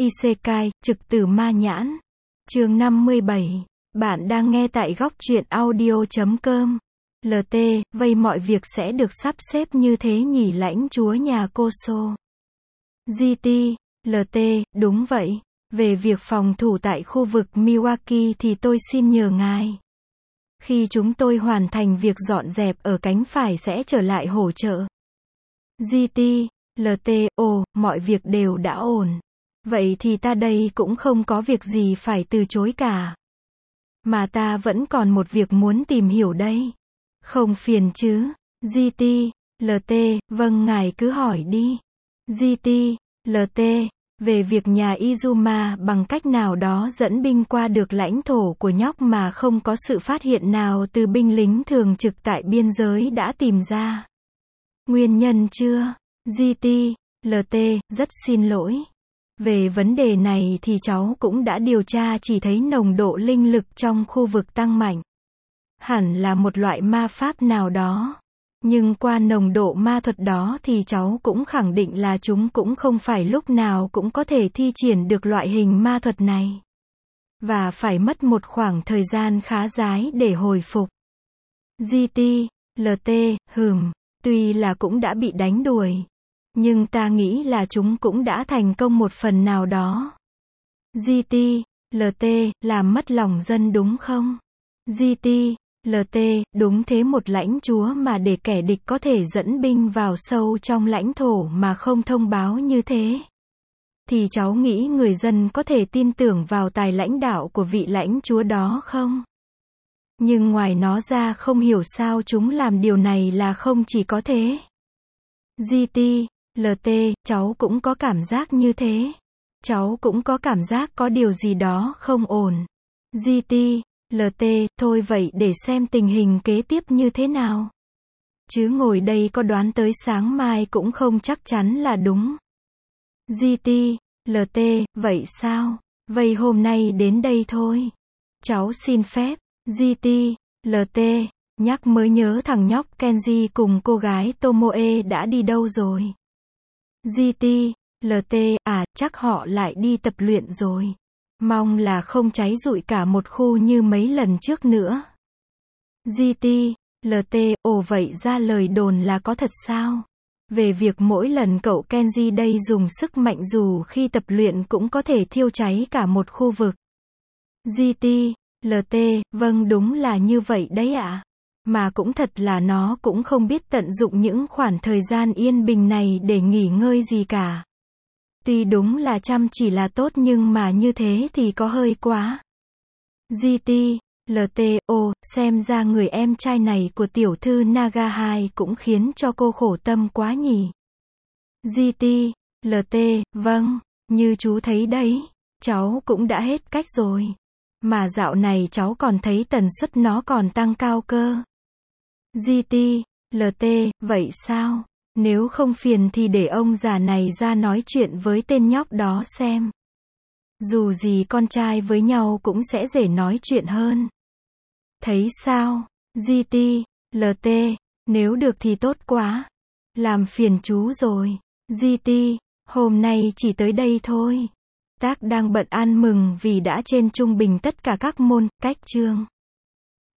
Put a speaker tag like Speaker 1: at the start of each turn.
Speaker 1: Isekai, trực tử ma nhãn. Chương 57. Bạn đang nghe tại góc truyện audio.com. LT, vậy mọi việc sẽ được sắp xếp như thế nhỉ lãnh chúa nhà Koso. GT, LT, đúng vậy. Về việc phòng thủ tại khu vực Milwaukee thì tôi xin nhờ ngài. Khi chúng tôi hoàn thành việc dọn dẹp ở cánh phải sẽ trở lại hỗ trợ. GT, LT, mọi việc đều đã ổn. Vậy thì ta đây cũng không có việc gì phải từ chối cả. Mà ta vẫn còn một việc muốn tìm hiểu đây. Không phiền chứ? GT, LT, vâng ngài cứ hỏi đi. GT, LT, về việc nhà Izuma bằng cách nào đó dẫn binh qua được lãnh thổ của nhóc mà không có sự phát hiện nào từ binh lính thường trực tại biên giới đã tìm ra. Nguyên nhân chưa? GT, LT, rất xin lỗi. Về vấn đề này thì cháu cũng đã điều tra chỉ thấy nồng độ linh lực trong khu vực tăng mạnh. Hẳn là một loại ma pháp nào đó. Nhưng qua nồng độ ma thuật đó thì cháu cũng khẳng định là chúng cũng không phải lúc nào cũng có thể thi triển được loại hình ma thuật này. Và phải mất một khoảng thời gian khá dài để hồi phục. GT, LT, tuy là cũng đã bị đánh đuổi. Nhưng ta nghĩ là chúng cũng đã thành công một phần nào đó. GT, LT, làm mất lòng dân đúng không? GT, LT, đúng thế, một lãnh chúa mà để kẻ địch có thể dẫn binh vào sâu trong lãnh thổ mà không thông báo như thế. Thì cháu nghĩ người dân có thể tin tưởng vào tài lãnh đạo của vị lãnh chúa đó không? Nhưng ngoài nó ra không hiểu sao chúng làm điều này là không chỉ có thế. GT, LT, cháu cũng có cảm giác như thế. Cháu cũng có cảm giác có điều gì đó không ổn. GT, LT, thôi vậy để xem tình hình kế tiếp như thế nào. Chứ ngồi đây có đoán tới sáng mai cũng không chắc chắn là đúng. GT, LT, vậy sao? Vậy hôm nay đến đây thôi. Cháu xin phép. GT, LT, nhắc mới nhớ thằng nhóc Kenji cùng cô gái Tomoe đã đi đâu rồi. GT, LT, chắc họ lại đi tập luyện rồi. Mong là không cháy rụi cả một khu như mấy lần trước nữa. GT, LT, vậy ra lời đồn là có thật sao? Về việc mỗi lần cậu Kenji đây dùng sức mạnh dù khi tập luyện cũng có thể thiêu cháy cả một khu vực. GT, LT, vâng đúng là như vậy đấy ạ. Mà cũng thật là nó cũng không biết tận dụng những khoảng thời gian yên bình này để nghỉ ngơi gì cả. Tuy đúng là chăm chỉ là tốt nhưng mà như thế thì có hơi quá. GT, LT, xem ra người em trai này của tiểu thư Nagahai cũng khiến cho cô khổ tâm quá nhỉ. GT, LT, vâng, như chú thấy đấy, cháu cũng đã hết cách rồi. Mà dạo này cháu còn thấy tần suất nó còn tăng cao cơ. GT, LT, vậy sao? Nếu không phiền thì để ông già này ra nói chuyện với tên nhóc đó xem. Dù gì con trai với nhau cũng sẽ dễ nói chuyện hơn. Thấy sao? GT, LT, nếu được thì tốt quá. Làm phiền chú rồi. GT, hôm nay chỉ tới đây thôi. Tác đang bận ăn mừng vì đã trên trung bình tất cả các môn, cách chương.